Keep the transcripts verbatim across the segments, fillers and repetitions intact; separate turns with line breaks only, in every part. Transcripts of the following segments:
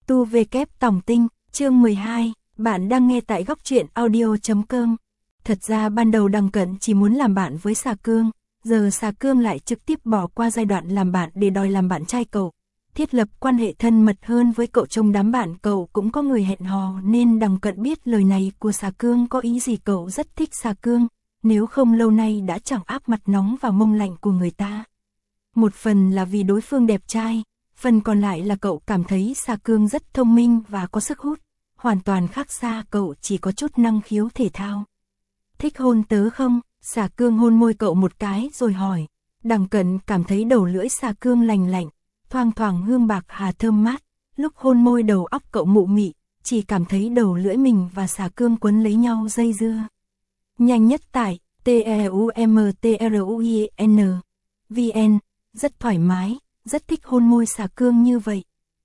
Tu về kép tòng tinh, chương mười hai, bạn đang nghe tại góc truyện audio chấm com. Thật ra ban đầu Đằng Cận chỉ muốn làm bạn với Xà Cương, giờ Xà Cương lại trực tiếp bỏ qua giai đoạn làm bạn để đòi làm bạn trai cậu. Thiết lập quan hệ thân mật hơn với cậu, trong đám bạn cậu cũng có người hẹn hò, nên Đằng Cận biết lời này của Xà Cương có ý gì. Cậu rất thích Xà Cương, nếu không lâu nay đã chẳng áp mặt nóng vào mông lạnh của người ta. Một phần là vì đối phương đẹp trai, phần còn lại là cậu cảm thấy Xà Cương rất thông minh và có sức hút, hoàn toàn khác xa cậu chỉ có chút năng khiếu thể thao. Thích hôn tớ không? Xà Cương hôn môi cậu một cái rồi hỏi. Đằng Cận cảm thấy đầu lưỡi Xà Cương lành lạnh, thoang thoảng hương bạc hà thơm mát. Lúc hôn môi đầu óc cậu mụ mị, chỉ cảm thấy đầu lưỡi mình và Xà Cương quấn lấy nhau dây dưa. Nhanh nhất tải T E U M T R U I N V N, rất thoải mái, rất thích hôn môi Xà Cương như vậy.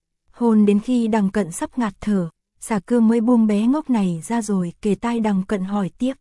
Hôn đến khi Đằng Cận sắp ngạt thở, Xà Cương mới buông bé ngốc này ra rồi kề tai Đằng Cận hỏi tiếp.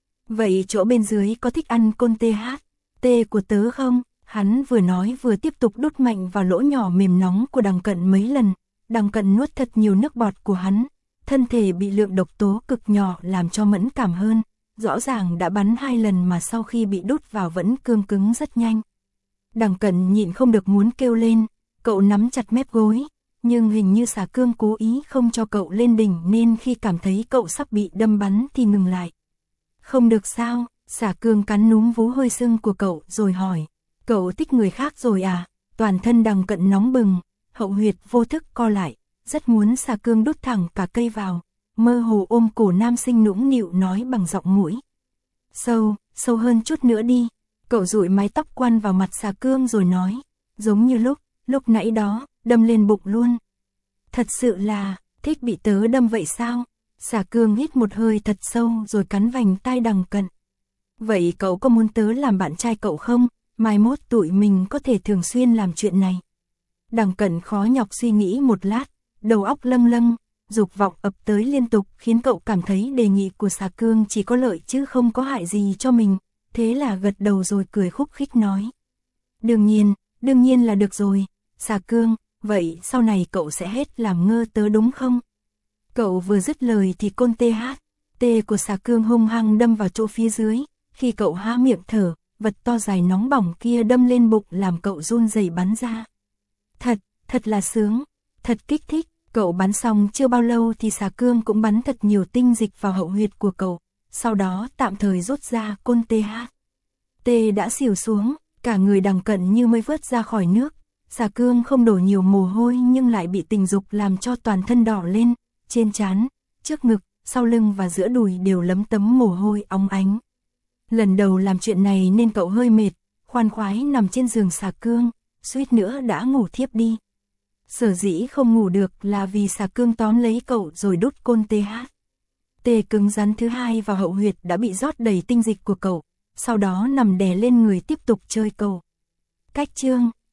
Vậy chỗ bên dưới có thích ăn côn tê hát, tê của tớ không? Hắn vừa nói vừa tiếp tục đút mạnh vào lỗ nhỏ mềm nóng của Đằng Cận mấy lần. Đằng Cận nuốt thật nhiều nước bọt của hắn, thân thể bị lượng độc tố cực nhỏ làm cho mẫn cảm hơn. Rõ ràng đã bắn hai lần mà sau khi bị đút vào vẫn cương cứng rất nhanh. Đằng Cận nhịn không được muốn kêu lên, cậu nắm chặt mép gối, nhưng hình như Xà Cương cố ý không cho cậu lên đỉnh nên khi cảm thấy cậu sắp bị đâm bắn thì ngừng lại. Không được sao? Xà Cương cắn núm vú hơi sưng của cậu rồi hỏi, cậu thích người khác rồi à? Toàn thân Đằng Cận nóng bừng, hậu huyệt vô thức co lại, rất muốn Xà Cương đút thẳng cả cây vào, mơ hồ ôm cổ nam sinh nũng nịu nói bằng giọng mũi. Sâu, sâu hơn chút nữa đi. Cậu dụi mái tóc quăn vào mặt Xà Cương rồi nói, giống như lúc, lúc nãy đó, đâm lên bụng luôn. Thật sự là, thích bị tớ đâm vậy sao? Xà Cương hít một hơi thật sâu rồi cắn vành tai Đằng Cận. Vậy cậu có muốn tớ làm bạn trai cậu không? Mai mốt tụi mình có thể thường xuyên làm chuyện này. Đằng Cận khó nhọc suy nghĩ một lát, đầu óc lâng lâng, dục vọng ập tới liên tục khiến cậu cảm thấy đề nghị của Xà Cương chỉ có lợi chứ không có hại gì cho mình. Thế là gật đầu rồi cười khúc khích nói. Đương nhiên, đương nhiên là được rồi. Xà Cương, vậy sau này cậu sẽ hết làm ngơ tớ đúng không? Cậu vừa dứt lời thì côn tê hát, tê của Xà Cương hung hăng đâm vào chỗ phía dưới. Khi cậu há miệng thở, vật to dài nóng bỏng kia đâm lên bụng làm cậu run rẩy bắn ra. Thật, thật là sướng, thật kích thích. Cậu bắn xong chưa bao lâu thì Xà Cương cũng bắn thật nhiều tinh dịch vào hậu huyệt của cậu. Sau đó tạm thời rút ra côn tê hát. Tê đã xỉu xuống, cả người Đằng Cận như mới vớt ra khỏi nước. Xà Cương không đổ nhiều mồ hôi nhưng lại bị tình dục làm cho toàn thân đỏ lên, trên trán, trước ngực, sau lưng và giữa đùi đều lấm tấm mồ hôi óng ánh. Lần đầu làm chuyện này nên cậu hơi mệt, khoan khoái nằm trên giường Xà Cương, suýt nữa đã ngủ thiếp đi. Sở dĩ không ngủ được là vì Xà Cương tóm lấy cậu rồi đút côn tê hát. Tê cứng rắn thứ hai vào hậu huyệt đã bị rót đầy tinh dịch của cậu, sau đó nằm đè lên người tiếp tục chơi cậu. Cách chương